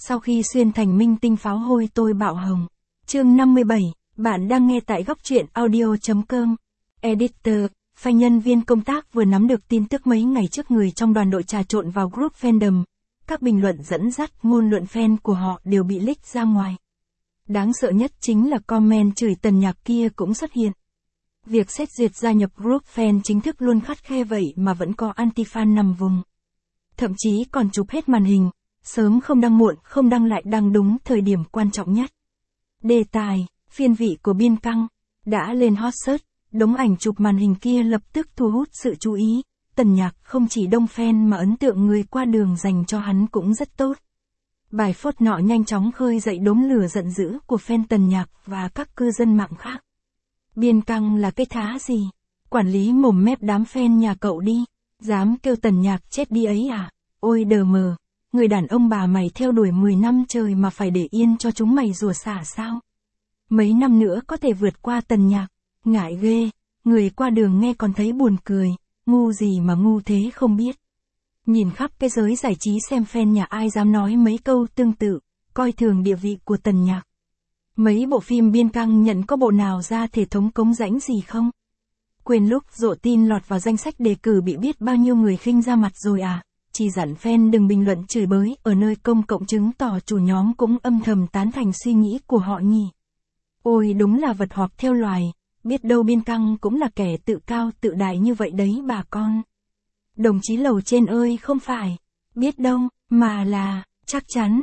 Sau khi xuyên thành minh tinh pháo hôi tôi bạo hồng. Chương 57, bạn đang nghe tại góc truyện audio.com. Editor, file nhân viên công tác vừa nắm được tin tức mấy ngày trước người trong đoàn đội trà trộn vào group fandom. Các bình luận dẫn dắt ngôn luận fan của họ đều bị leak ra ngoài. Đáng sợ nhất chính là comment chửi Tần Nhạc kia cũng xuất hiện. Việc xét duyệt gia nhập group fan chính thức luôn khắt khe vậy mà vẫn có anti-fan nằm vùng. Thậm chí còn chụp hết màn hình, sớm không đăng muộn không đăng lại đăng đúng thời điểm quan trọng nhất. Đề tài, phiên vị của Biên Căng, đã lên hot search, đống ảnh chụp màn hình kia lập tức thu hút sự chú ý. Tần Nhạc không chỉ đông fan mà ấn tượng người qua đường dành cho hắn cũng rất tốt. Bài phốt nọ nhanh chóng khơi dậy đốm lửa giận dữ của fan Tần Nhạc và các cư dân mạng khác. Biên Căng là cái thá gì? Quản lý mồm mép đám fan nhà cậu đi, dám kêu Tần Nhạc chết đi ấy à? Ôi đờ mờ, người đàn ông bà mày theo đuổi 10 năm trời mà phải để yên cho chúng mày rủa xả sao? Mấy năm nữa có thể vượt qua Tần Nhạc, ngại ghê, người qua đường nghe còn thấy buồn cười, ngu gì mà ngu thế không biết. Nhìn khắp cái giới giải trí xem fan nhà ai dám nói mấy câu tương tự, coi thường địa vị của Tần Nhạc. Mấy bộ phim Biên Căng nhận có bộ nào ra thể thống cống rãnh gì không? Quên lúc rộ tin lọt vào danh sách đề cử bị biết bao nhiêu người khinh ra mặt rồi à? Chỉ dặn fan đừng bình luận chửi bới ở nơi công cộng chứng tỏ chủ nhóm cũng âm thầm tán thành suy nghĩ của họ nhỉ. Ôi đúng là vật hoặc theo loài, biết đâu Biên Căng cũng là kẻ tự cao tự đại như vậy đấy bà con. Đồng chí lầu trên ơi không phải, biết đâu, mà là, chắc chắn,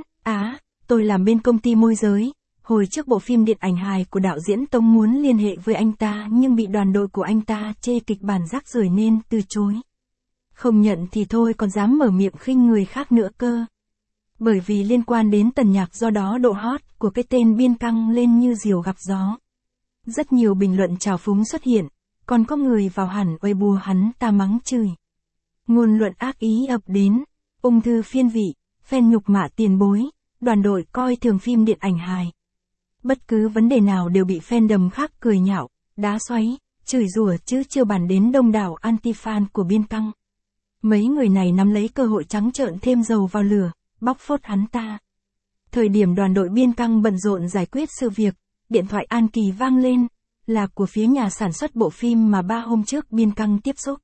tôi làm bên công ty môi giới. Hồi trước bộ phim điện ảnh hài của đạo diễn Tông muốn liên hệ với anh ta nhưng bị đoàn đội của anh ta chê kịch bản rác rưởi nên từ chối. Không nhận thì thôi còn dám mở miệng khinh người khác nữa cơ. Bởi vì liên quan đến Tần Nhạc do đó độ hot của cái tên Biên Căng lên như diều gặp gió. Rất nhiều bình luận trào phúng xuất hiện, còn có người vào hẳn Weibo hắn ta mắng chửi. Ngôn luận ác ý ập đến, ung thư phiên vị, fan nhục mạ tiền bối, đoàn đội coi thường phim điện ảnh hài. Bất cứ vấn đề nào đều bị fandom khác cười nhạo, đá xoáy, chửi rủa chứ chưa bàn đến đông đảo anti-fan của Biên Căng. Mấy người này nắm lấy cơ hội trắng trợn thêm dầu vào lửa, bóc phốt hắn ta. Thời điểm đoàn đội Biên Căng bận rộn giải quyết sự việc, điện thoại An Kỳ vang lên, là của phía nhà sản xuất bộ phim mà 3 hôm trước Biên Căng tiếp xúc.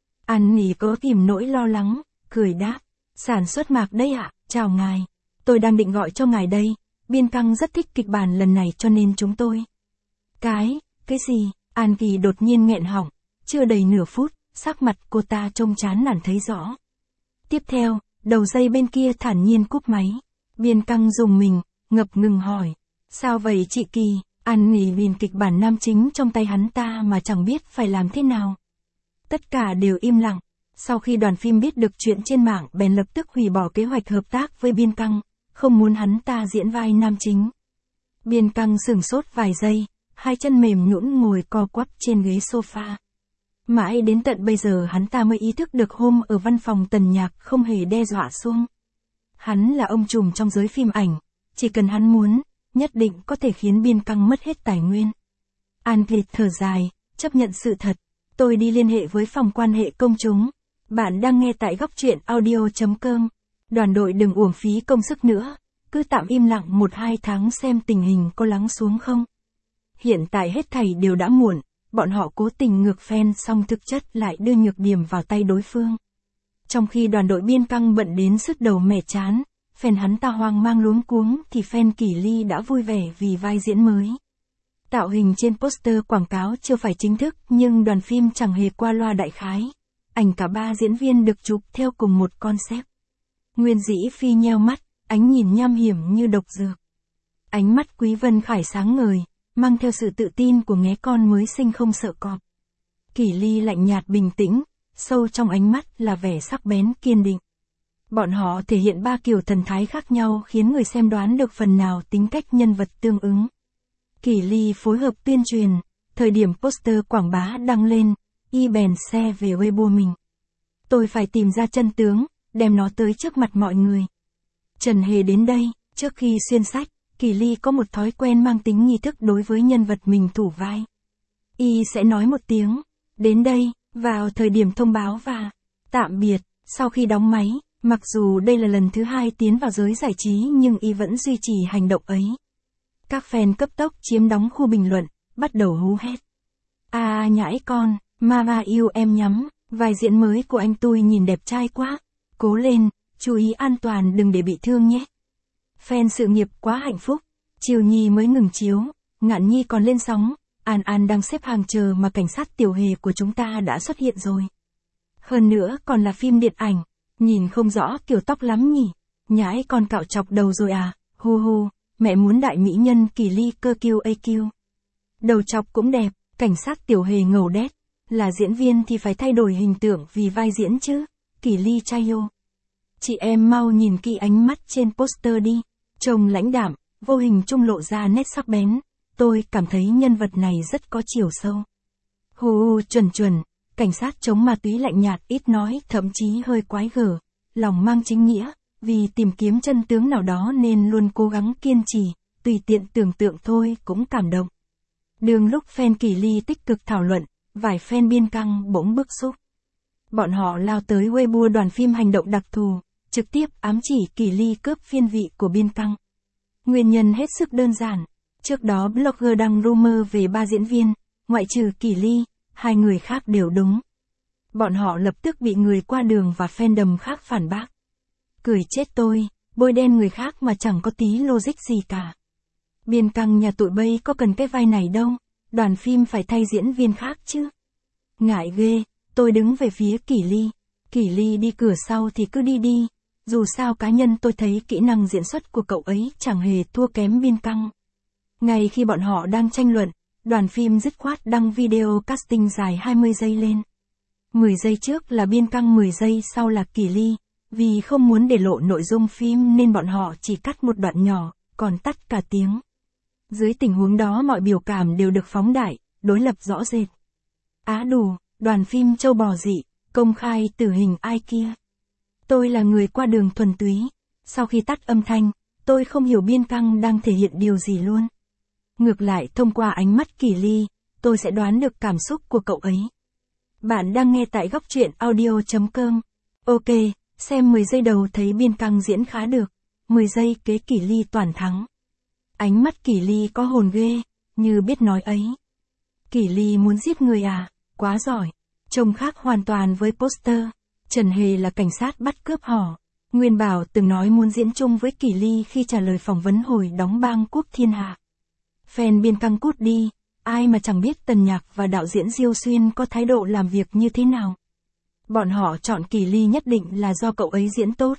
An Kỳ có kìm nỗi lo lắng, cười đáp, sản xuất Mạc đây ạ, chào ngài, tôi đang định gọi cho ngài đây. Biên Căng rất thích kịch bản lần này cho nên chúng tôi. Cái gì? An Kỳ đột nhiên nghẹn họng, chưa đầy nửa phút, sắc mặt cô ta trông chán nản thấy rõ. Tiếp theo, đầu dây bên kia thản nhiên cúp máy. Biên Căng rùng mình, ngập ngừng hỏi. Sao vậy chị Kỳ? An Kỳ nhìn kịch bản nam chính trong tay hắn ta mà chẳng biết phải làm thế nào. Tất cả đều im lặng. Sau khi đoàn phim biết được chuyện trên mạng bèn lập tức hủy bỏ kế hoạch hợp tác với Biên Căng. Không muốn hắn ta diễn vai nam chính. Biên Căng sửng sốt vài giây, hai chân mềm nhũn ngồi co quắp trên ghế sofa. Mãi đến tận bây giờ hắn ta mới ý thức được hôm ở văn phòng Tần Nhạc không hề đe dọa Xuông. Hắn là ông trùm trong giới phim ảnh, chỉ cần hắn muốn, nhất định có thể khiến Biên Căng mất hết tài nguyên. An Kỳ thở dài, chấp nhận sự thật, tôi đi liên hệ với phòng quan hệ công chúng. Bạn đang nghe tại góc truyện audio.com. Đoàn đội đừng uổng phí công sức nữa, cứ tạm im lặng 1-2 tháng xem tình hình có lắng xuống không. Hiện tại hết thảy đều đã muộn, bọn họ cố tình ngược fan song thực chất lại đưa nhược điểm vào tay đối phương. Trong khi đoàn đội Biên Căng bận đến sứt đầu mẻ chán, fan hắn ta hoang mang luống cuống thì fan Kỷ Ly đã vui vẻ vì vai diễn mới. Tạo hình trên poster quảng cáo chưa phải chính thức nhưng đoàn phim chẳng hề qua loa đại khái. Ảnh cả 3 diễn viên được chụp theo cùng một concept. Nguyên Dĩ Phi nheo mắt, ánh nhìn nham hiểm như độc dược. Ánh mắt Quý Vân Khải sáng ngời, mang theo sự tự tin của nghé con mới sinh không sợ cọp. Kỷ Ly lạnh nhạt bình tĩnh, sâu trong ánh mắt là vẻ sắc bén kiên định. Bọn họ thể hiện 3 kiểu thần thái khác nhau khiến người xem đoán được phần nào tính cách nhân vật tương ứng. Kỷ Ly phối hợp tuyên truyền, thời điểm poster quảng bá đăng lên, y bèn share về Weibo mình. Tôi phải tìm ra chân tướng, đem nó tới trước mặt mọi người. Trần Hề đến đây, trước khi xuyên sách, Kỷ Ly có một thói quen mang tính nghi thức đối với nhân vật mình thủ vai. Y sẽ nói một tiếng, đến đây, vào thời điểm thông báo và tạm biệt, sau khi đóng máy, Mặc dù đây là lần thứ 2 tiến vào giới giải trí nhưng y vẫn duy trì hành động ấy. Các fan cấp tốc chiếm đóng khu bình luận, bắt đầu hú hét. Nhãi con, Mama yêu em nhắm, vai diễn mới của anh tôi nhìn đẹp trai quá. Cố lên, chú ý an toàn đừng để bị thương nhé. Fan sự nghiệp quá hạnh phúc. Chiều Nhi mới ngừng chiếu, Ngạn Nhi còn lên sóng, An An đang xếp hàng chờ mà cảnh sát tiểu hề của chúng ta đã xuất hiện rồi. Hơn nữa còn là phim điện ảnh, nhìn không rõ kiểu tóc lắm nhỉ. Nhãi con cạo chọc đầu rồi à, hu hu, mẹ muốn đại mỹ nhân Kỳ Ly cơ kiêu AQ. Đầu chọc cũng đẹp, cảnh sát tiểu hề ngầu đét, là diễn viên thì phải thay đổi hình tượng vì vai diễn chứ, Kỳ Ly Chayo. Chị em mau nhìn kỹ ánh mắt trên poster đi, trông lãnh đạm, vô hình trung lộ ra nét sắc bén, tôi cảm thấy nhân vật này rất có chiều sâu. Chuẩn, cảnh sát chống ma túy lạnh nhạt ít nói thậm chí hơi quái gở, lòng mang chính nghĩa, vì tìm kiếm chân tướng nào đó nên luôn cố gắng kiên trì, tùy tiện tưởng tượng thôi cũng cảm động. Đường lúc fan Kỳ Ly tích cực thảo luận, vài fan biên căng bỗng bức xúc. Bọn họ lao tới Weibo đoàn phim hành động đặc thù, trực tiếp ám chỉ Kỳ Ly cướp phiên vị của biên căng. Nguyên nhân hết sức đơn giản. Trước đó blogger đăng rumor về 3 diễn viên, ngoại trừ Kỳ Ly, 2 người khác đều đúng. Bọn họ lập tức bị người qua đường và fandom khác phản bác. Cười chết tôi, bôi đen người khác mà chẳng có tí logic gì cả. Biên căng nhà tụi bay có cần cái vai này đâu, đoàn phim phải thay diễn viên khác chứ. Ngại ghê, tôi đứng về phía Kỳ Ly đi cửa sau thì cứ đi. Dù sao cá nhân tôi thấy kỹ năng diễn xuất của cậu ấy chẳng hề thua kém biên căng. Ngay khi bọn họ đang tranh luận, đoàn phim dứt khoát đăng video casting dài 20 giây lên. 10 giây trước là biên căng, 10 giây sau là Kỳ Ly. Vì không muốn để lộ nội dung phim nên bọn họ chỉ cắt một đoạn nhỏ, còn tắt cả tiếng. Dưới tình huống đó mọi biểu cảm đều được phóng đại, đối lập rõ rệt. Đủ, đoàn phim châu bò dị, công khai tử hình ai kia. Tôi là người qua đường thuần túy. Sau khi tắt âm thanh, tôi không hiểu biên căng đang thể hiện điều gì luôn. Ngược lại thông qua ánh mắt Kỳ Ly, tôi sẽ đoán được cảm xúc của cậu ấy. Bạn đang nghe tại góc truyện audio.com. Ok, xem 10 giây đầu thấy biên căng diễn khá được. 10 giây kế Kỳ Ly toàn thắng. Ánh mắt Kỳ Ly có hồn ghê, như biết nói ấy. Kỳ Ly muốn giết người à, quá giỏi. Trông khác hoàn toàn với poster. Trần Hề là cảnh sát bắt cướp hỏ. Nguyên Bảo từng nói muốn diễn chung với Kỳ Ly khi trả lời phỏng vấn hồi đóng Bang Quốc Thiên Hạ. Fan biên căng cút đi, ai mà chẳng biết Tần Nhạc và đạo diễn Diêu Xuyên có thái độ làm việc như thế nào. Bọn họ chọn Kỳ Ly nhất định là do cậu ấy diễn tốt.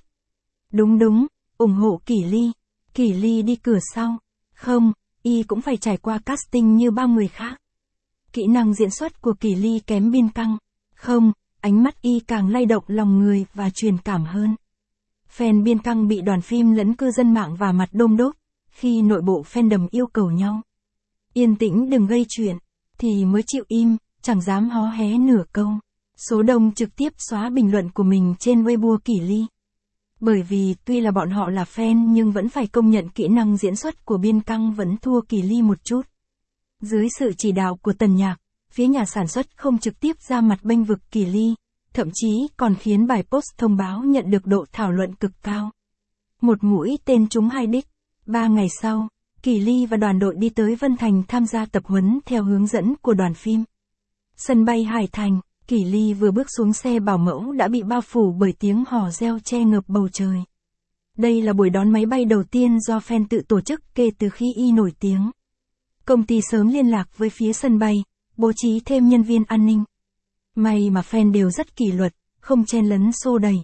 Đúng, ủng hộ Kỳ Ly. Kỳ Ly đi cửa sau. Không, y cũng phải trải qua casting như bao người khác. Kỹ năng diễn xuất của Kỳ Ly kém biên căng. Không, ánh mắt y càng lay động lòng người và truyền cảm hơn. Fan biên căng bị đoàn phim lẫn cư dân mạng vả mặt đôm đốp, khi nội bộ fandom yêu cầu nhau. Yên tĩnh đừng gây chuyện, thì mới chịu im, chẳng dám hó hé nửa câu. Số đông trực tiếp xóa bình luận của mình trên Weibo Kỳ Ly. Bởi vì tuy là bọn họ là fan nhưng vẫn phải công nhận kỹ năng diễn xuất của biên căng vẫn thua Kỳ Ly một chút. Dưới sự chỉ đạo của Tần Nhạc, phía nhà sản xuất không trực tiếp ra mặt bênh vực Kỳ Ly, thậm chí còn khiến bài post thông báo nhận được độ thảo luận cực cao. Một mũi tên trúng 2 đích. 3 ngày sau, Kỳ Ly và đoàn đội đi tới Vân Thành tham gia tập huấn theo hướng dẫn của đoàn phim. Sân bay Hải Thành, Kỳ Ly vừa bước xuống xe bảo mẫu đã bị bao phủ bởi tiếng hò reo che ngập bầu trời. Đây là buổi đón máy bay đầu tiên do fan tự tổ chức kể từ khi y nổi tiếng. Công ty sớm liên lạc với phía sân bay, bố trí thêm nhân viên an ninh. May mà fan đều rất kỷ luật, không chen lấn xô đẩy.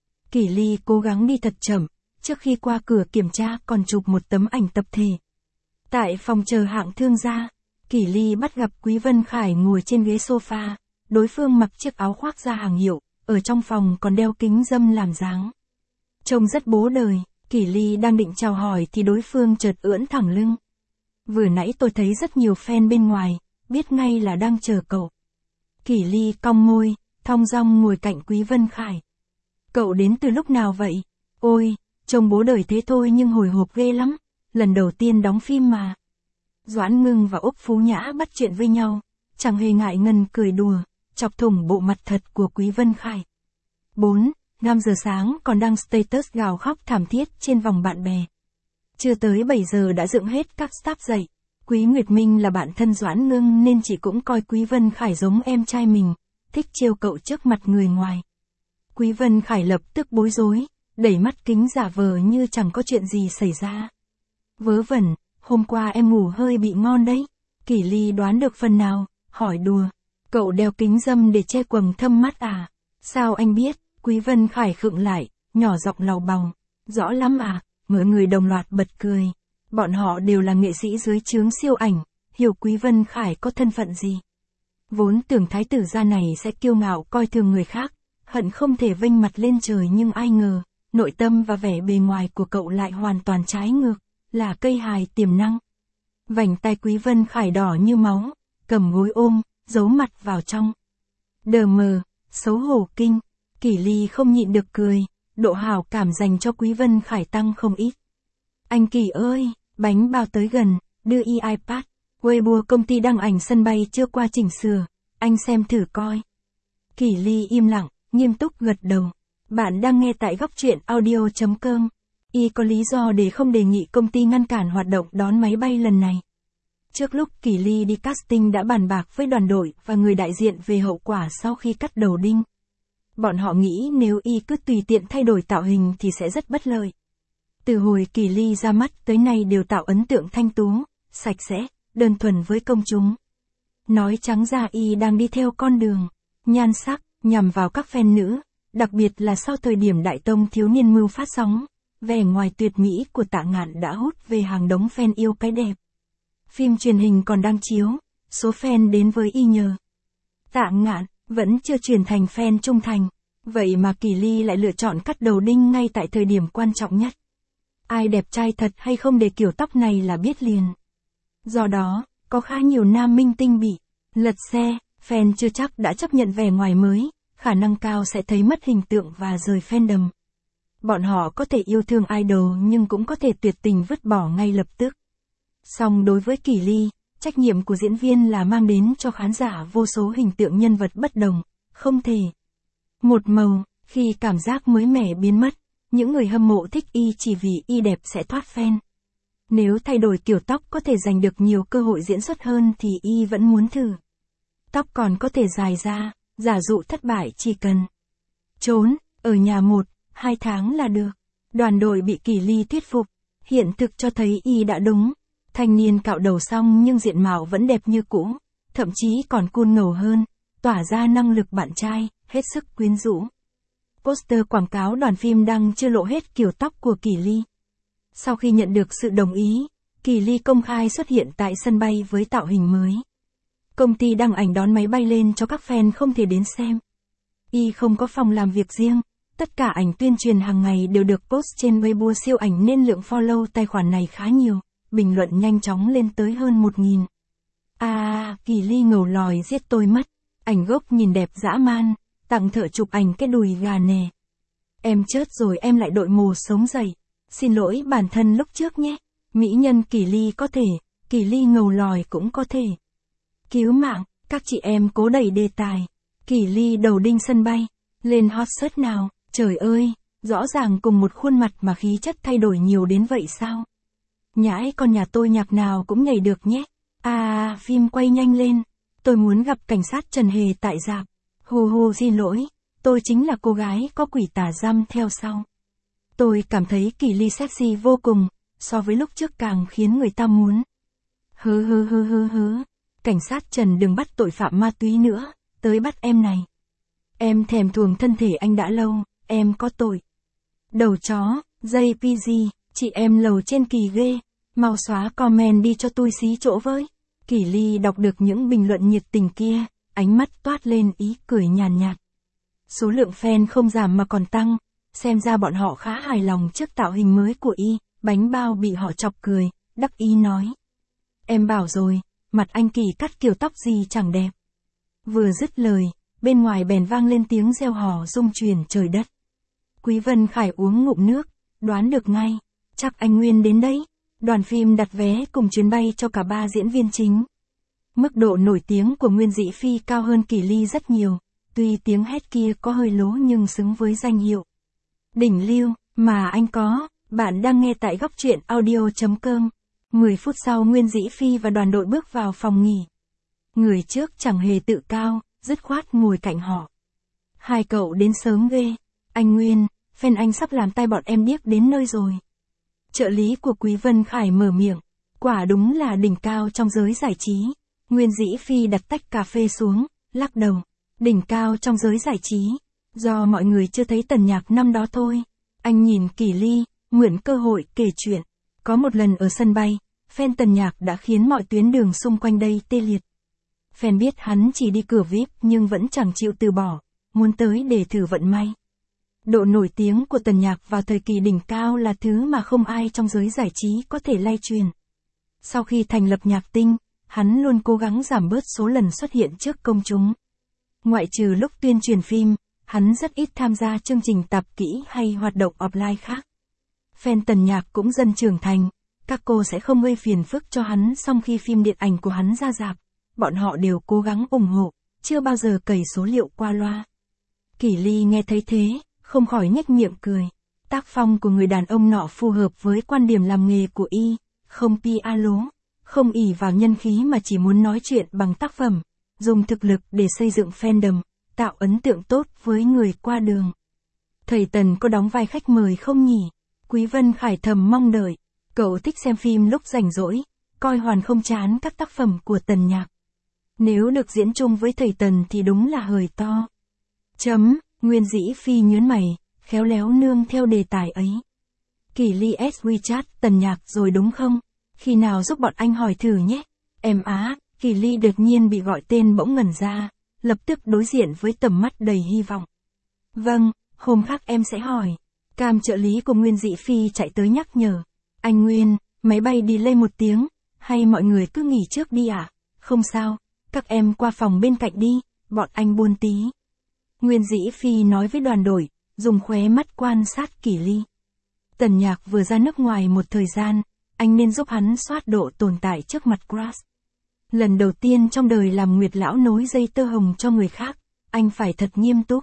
Kỳ Ly cố gắng đi thật chậm, trước khi qua cửa kiểm tra còn chụp một tấm ảnh tập thể. Tại phòng chờ hạng thương gia, Kỳ Ly bắt gặp Quý Vân Khải ngồi trên ghế sofa, đối phương mặc chiếc áo khoác da hàng hiệu, ở trong phòng còn đeo kính râm làm dáng. Trông rất bố đời, Kỳ Ly đang định chào hỏi thì đối phương chợt ưỡn thẳng lưng. Vừa nãy tôi thấy rất nhiều fan bên ngoài, biết ngay là đang chờ cậu. Kỳ Ly cong môi, thong dong ngồi cạnh Quý Vân Khải. Cậu đến từ lúc nào vậy? Ôi, trông bố đời thế thôi nhưng hồi hộp ghê lắm, lần đầu tiên đóng phim mà. Doãn Ngưng và Úc Phú Nhã bắt chuyện với nhau, chẳng hề ngại ngần cười đùa, chọc thủng bộ mặt thật của Quý Vân Khải. 4. 5 giờ sáng còn đăng status gào khóc thảm thiết trên vòng bạn bè. Chưa tới 7 giờ đã dựng hết các staff dậy. Quý Nguyệt Minh là bạn thân Doãn Ngưng nên chị cũng coi Quý Vân Khải giống em trai mình, thích trêu cậu trước mặt người ngoài. Quý Vân Khải lập tức bối rối, đẩy mắt kính giả vờ như chẳng có chuyện gì xảy ra. Vớ vẩn, hôm qua em ngủ hơi bị ngon đấy. Kỷ Ly đoán được phần nào, hỏi đùa. Cậu đeo kính râm để che quầng thâm mắt à? Sao anh biết? Quý Vân Khải khựng lại, nhỏ giọng lầu bầu. Rõ lắm à? Mọi người đồng loạt bật cười. Bọn họ đều là nghệ sĩ dưới trướng siêu ảnh, hiểu Quý Vân Khải có thân phận gì. Vốn tưởng thái tử gia này sẽ kiêu ngạo coi thường người khác, hận không thể vênh mặt lên trời, nhưng ai ngờ, nội tâm và vẻ bề ngoài của cậu lại hoàn toàn trái ngược, là cây hài tiềm năng. Vành tai Quý Vân Khải đỏ như máu, cầm gối ôm, giấu mặt vào trong. Đờ mờ, xấu hổ kinh, Kỷ Ly không nhịn được cười, độ hảo cảm dành cho Quý Vân Khải tăng không ít. Anh Kỷ ơi, bánh bao tới gần, đưa iPad, Weibo công ty đăng ảnh sân bay chưa qua chỉnh sửa, anh xem thử coi. Kỷ Ly im lặng, nghiêm túc gật đầu. Bạn đang nghe tại góc truyện audio.com. Y có lý do để không đề nghị công ty ngăn cản hoạt động đón máy bay lần này. Trước lúc Kỷ Ly đi casting đã bàn bạc với đoàn đội và người đại diện về hậu quả sau khi cắt đầu đinh. Bọn họ nghĩ nếu Y cứ tùy tiện thay đổi tạo hình thì sẽ rất bất lợi. Từ hồi Kỷ Ly ra mắt tới nay đều tạo ấn tượng thanh tú, sạch sẽ, đơn thuần với công chúng. Nói trắng ra Y đang đi theo con đường nhan sắc, nhằm vào các fan nữ, đặc biệt là sau thời điểm Đại Tông Thiếu Niên Mưu phát sóng, vẻ ngoài tuyệt mỹ của Tạ Ngạn đã hút về hàng đống fan yêu cái đẹp. Phim truyền hình còn đang chiếu, số fan đến với Y nhờ Tạ Ngạn vẫn chưa chuyển thành fan trung thành, vậy mà Kỷ Ly lại lựa chọn cắt đầu đinh ngay tại thời điểm quan trọng nhất. Ai đẹp trai thật hay không để kiểu tóc này là biết liền. Do đó, có khá nhiều nam minh tinh bị lật xe, fan chưa chắc đã chấp nhận vẻ ngoài mới, khả năng cao sẽ thấy mất hình tượng và rời fandom. Bọn họ có thể yêu thương idol nhưng cũng có thể tuyệt tình vứt bỏ ngay lập tức. Song đối với Kỷ Ly, trách nhiệm của diễn viên là mang đến cho khán giả vô số hình tượng nhân vật bất đồng, không thể một màu. Khi cảm giác mới mẻ biến mất, những người hâm mộ thích Y chỉ vì Y đẹp sẽ thoát fan. Nếu thay đổi kiểu tóc có thể giành được nhiều cơ hội diễn xuất hơn thì Y vẫn muốn thử. Tóc còn có thể dài ra, giả dụ thất bại chỉ cần trốn ở nhà 1-2 tháng là được. Đoàn đội bị Kỷ Ly thuyết phục, hiện thực cho thấy Y đã đúng. Thanh niên cạo đầu xong nhưng diện mạo vẫn đẹp như cũ, thậm chí còn cool ngầu hơn, tỏa ra năng lực bạn trai, hết sức quyến rũ. Poster quảng cáo đoàn phim đăng chưa lộ hết kiểu tóc của Kỷ Ly. Sau khi nhận được sự đồng ý, Kỷ Ly công khai xuất hiện tại sân bay với tạo hình mới. Công ty đăng ảnh đón máy bay lên cho các fan không thể đến xem. Y không có phòng làm việc riêng, tất cả ảnh tuyên truyền hàng ngày đều được post trên Weibo siêu ảnh nên lượng follow tài khoản này khá nhiều, bình luận nhanh chóng lên tới hơn 1000. Kỷ Ly ngầu lòi giết tôi mất, ảnh gốc nhìn đẹp dã man, tặng thợ chụp ảnh cái đùi gà nè. Em chết rồi em lại đội mồ sống dậy, xin lỗi bản thân lúc trước nhé. Mỹ nhân Kỷ Ly có thể, Kỷ Ly ngầu lòi cũng có thể. Cứu mạng, các chị em cố đẩy đề tài. Kỷ Ly đầu đinh sân bay, lên hot search nào, trời ơi, rõ ràng cùng một khuôn mặt mà khí chất thay đổi nhiều đến vậy sao? Nhãi con nhà tôi nhạc nào cũng nhảy được nhé. Phim quay nhanh lên, tôi muốn gặp cảnh sát Trần Hề tại rạp. Hù xin lỗi, tôi chính là cô gái có quỷ tà giam theo sau. Tôi cảm thấy Kỷ Ly sexy vô cùng, so với lúc trước càng khiến người ta muốn. Cảnh sát Trần đừng bắt tội phạm ma túy nữa, tới bắt em này. Em thèm thuồng thân thể anh đã lâu, em có tội. Đầu chó, JPG, chị em lầu trên Kỳ ghê, mau xóa comment đi cho tôi xí chỗ với. Kỷ Ly đọc được những bình luận nhiệt tình kia, ánh mắt toát lên ý cười nhàn nhạt. Số lượng fan không giảm mà còn tăng, xem ra bọn họ khá hài lòng trước tạo hình mới của Y. Bánh bao bị họ chọc cười, đắc ý nói. Em bảo rồi, mặt anh Kỳ cắt kiểu tóc gì chẳng đẹp. Vừa dứt lời, bên ngoài bèn vang lên tiếng reo hò rung chuyển trời đất. Quý Vân Khải uống ngụm nước, đoán được ngay, chắc anh Nguyên đến đấy. Đoàn phim đặt vé cùng chuyến bay cho cả 3 diễn viên chính. Mức độ nổi tiếng của Nguyên Dĩ Phi cao hơn Kỷ Ly rất nhiều, tuy tiếng hét kia có hơi lố nhưng xứng với danh hiệu. Đỉnh lưu, mà anh có, bạn đang nghe tại góc truyện audio.com. 10 phút sau Nguyên Dĩ Phi và đoàn đội bước vào phòng nghỉ. Người trước chẳng hề tự cao, dứt khoát ngồi cạnh họ. Hai cậu đến sớm ghê. Anh Nguyên, fan anh sắp làm tai bọn em điếc đến nơi rồi. Trợ lý của Quý Vân Khải mở miệng. Quả đúng là đỉnh cao trong giới giải trí. Nguyên Dĩ Phi đặt tách cà phê xuống, lắc đầu. Đỉnh cao trong giới giải trí. Do mọi người chưa thấy Tần Nhạc năm đó thôi. Anh nhìn Kỳ Ly, mượn cơ hội kể chuyện. Có một lần ở sân bay, fan Tần Nhạc đã khiến mọi tuyến đường xung quanh đây tê liệt. Fan biết hắn chỉ đi cửa VIP nhưng vẫn chẳng chịu từ bỏ, muốn tới để thử vận may. Độ nổi tiếng của Tần Nhạc vào thời kỳ đỉnh cao là thứ mà không ai trong giới giải trí có thể lay truyền. Sau khi thành lập Nhạc Tinh, hắn luôn cố gắng giảm bớt số lần xuất hiện trước công chúng. Ngoại trừ lúc tuyên truyền phim, hắn rất ít tham gia chương trình tạp kỹ hay hoạt động offline khác. Fan Tần Nhạc cũng dần trưởng thành, các cô sẽ không gây phiền phức cho hắn sau khi phim điện ảnh của hắn ra rạp. Bọn họ đều cố gắng ủng hộ, chưa bao giờ cày số liệu qua loa. Kỳ Ly nghe thấy thế, không khỏi nhếch miệng cười. Tác phong của người đàn ông nọ phù hợp với quan điểm làm nghề của y, không PR lố, không ỷ vào nhân khí mà chỉ muốn nói chuyện bằng tác phẩm, dùng thực lực để xây dựng fandom, tạo ấn tượng tốt với người qua đường. Thầy Tần có đóng vai khách mời không nhỉ? Quý Vân Khải thầm mong đợi. Cậu thích xem phim lúc rảnh rỗi, coi hoàn không chán các tác phẩm của Tần Nhạc. Nếu được diễn chung với thầy Tần thì đúng là hời to. Nguyên Dĩ Phi nhớn mày, khéo léo nương theo đề tài ấy. Kỳ Ly S WeChat Tần Nhạc rồi đúng không? Khi nào giúp bọn anh hỏi thử nhé. Em á, Kỳ Ly đột nhiên bị gọi tên bỗng ngẩn ra, lập tức đối diện với tầm mắt đầy hy vọng. Vâng, hôm khác em sẽ hỏi. Cam trợ lý của Nguyên Dĩ Phi chạy tới nhắc nhở. Anh Nguyên, máy bay delay 1 tiếng, hay mọi người cứ nghỉ trước đi ạ? Không sao, các em qua phòng bên cạnh đi, bọn anh buôn tí. Nguyên Dĩ Phi nói với đoàn đội, dùng khóe mắt quan sát Kỳ Ly. Tần Nhạc vừa ra nước ngoài một thời gian, anh nên giúp hắn soát độ tồn tại trước mặt Crush. Lần đầu tiên trong đời làm Nguyệt lão nối dây tơ hồng cho người khác, anh phải thật nghiêm túc.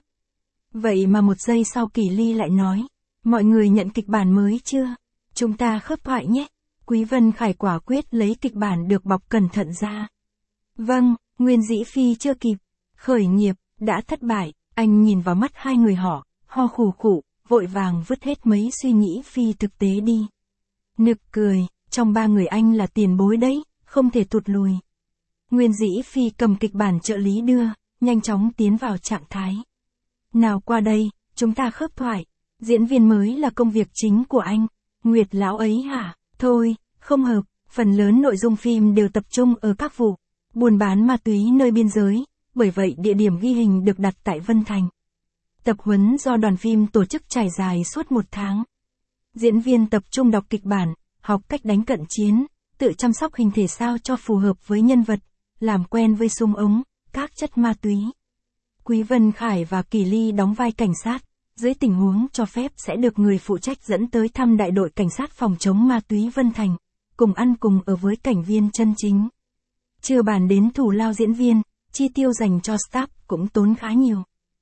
Vậy mà một giây sau Kỳ Ly lại nói, mọi người nhận kịch bản mới chưa? Chúng ta khớp thoại nhé. Quý Vân Khải quả quyết lấy kịch bản được bọc cẩn thận ra. Vâng, Nguyên Dĩ Phi chưa kịp khởi nghiệp, đã thất bại. Anh nhìn vào mắt hai người họ, ho khủ khủ, vội vàng vứt hết mấy suy nghĩ phi thực tế đi. Nực cười, trong 3 người anh là tiền bối đấy, không thể tụt lùi. Nguyên Dĩ Phi cầm kịch bản trợ lý đưa, nhanh chóng tiến vào trạng thái. Nào qua đây, chúng ta khớp thoại. Diễn viên mới là công việc chính của anh. Nguyệt lão ấy hả? Thôi, không hợp, phần lớn nội dung phim đều tập trung ở các vụ buôn bán ma túy nơi biên giới, bởi vậy địa điểm ghi hình được đặt tại Vân Thành. Tập huấn do đoàn phim tổ chức trải dài suốt 1 tháng. Diễn viên tập trung đọc kịch bản, học cách đánh cận chiến, tự chăm sóc hình thể sao cho phù hợp với nhân vật, làm quen với súng ống, các chất ma túy. Quý Vân Khải và Kỳ Ly đóng vai cảnh sát, dưới tình huống cho phép sẽ được người phụ trách dẫn tới thăm đại đội cảnh sát phòng chống ma túy Vân Thành, cùng ăn cùng ở với cảnh viên chân chính. Chưa bàn đến thù lao diễn viên, chi tiêu dành cho staff cũng tốn khá nhiều.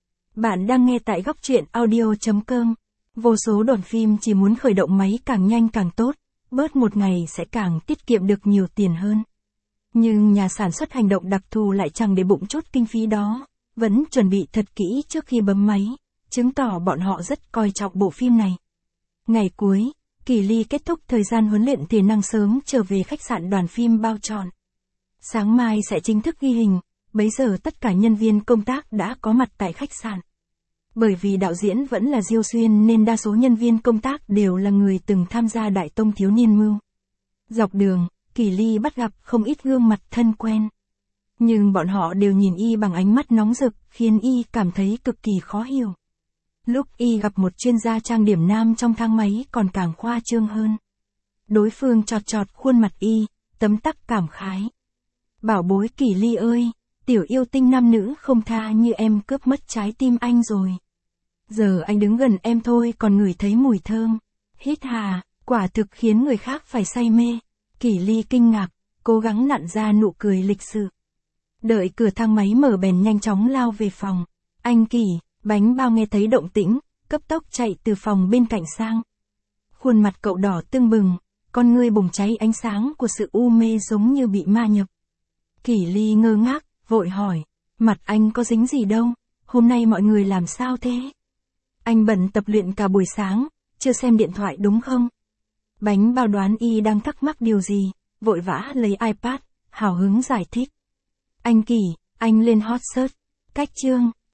Bạn đang nghe tại góc truyện audio.com. Vô số đoàn phim chỉ muốn khởi động máy càng nhanh càng tốt, bớt một ngày sẽ càng tiết kiệm được nhiều tiền hơn. Nhưng nhà sản xuất hành động đặc thù lại chẳng để bụng chút kinh phí đó, vẫn chuẩn bị thật kỹ trước khi bấm máy, chứng tỏ bọn họ rất coi trọng bộ phim này. Ngày cuối, Kỳ Ly kết thúc thời gian huấn luyện thể năng sớm trở về khách sạn đoàn phim bao trọn. Sáng mai sẽ chính thức ghi hình, bấy giờ tất cả nhân viên công tác đã có mặt tại khách sạn. Bởi vì đạo diễn vẫn là Diêu Xuyên nên đa số nhân viên công tác đều là người từng tham gia Đại Tông Thiếu Niên Mưu. Dọc đường, Kỳ Ly bắt gặp không ít gương mặt thân quen. Nhưng bọn họ đều nhìn y bằng ánh mắt nóng rực, khiến y cảm thấy cực kỳ khó hiểu. Lúc y gặp một chuyên gia trang điểm nam trong thang máy còn càng khoa trương hơn. Đối phương chọt chọt khuôn mặt y, tấm tắc cảm khái. Bảo bối Kỳ Ly ơi, tiểu yêu tinh nam nữ không tha như em cướp mất trái tim anh rồi. Giờ anh đứng gần em thôi còn ngửi thấy mùi thơm. Hít hà, quả thực khiến người khác phải say mê. Kỳ Ly kinh ngạc, cố gắng nặn ra nụ cười lịch sự. Đợi cửa thang máy mở bèn nhanh chóng lao về phòng. Anh Kỳ, bánh bao nghe thấy động tĩnh, cấp tốc chạy từ phòng bên cạnh sang. Khuôn mặt cậu đỏ tưng bừng, con ngươi bùng cháy ánh sáng của sự u mê giống như bị ma nhập. Kỷ Ly ngơ ngác, vội hỏi, mặt anh có dính gì đâu, hôm nay mọi người làm sao thế? Anh bận tập luyện cả buổi sáng, chưa xem điện thoại đúng không? Bánh bao đoán y đang thắc mắc điều gì, vội vã lấy iPad, hào hứng giải thích. Anh Kỷ, anh lên hot search, cách chương.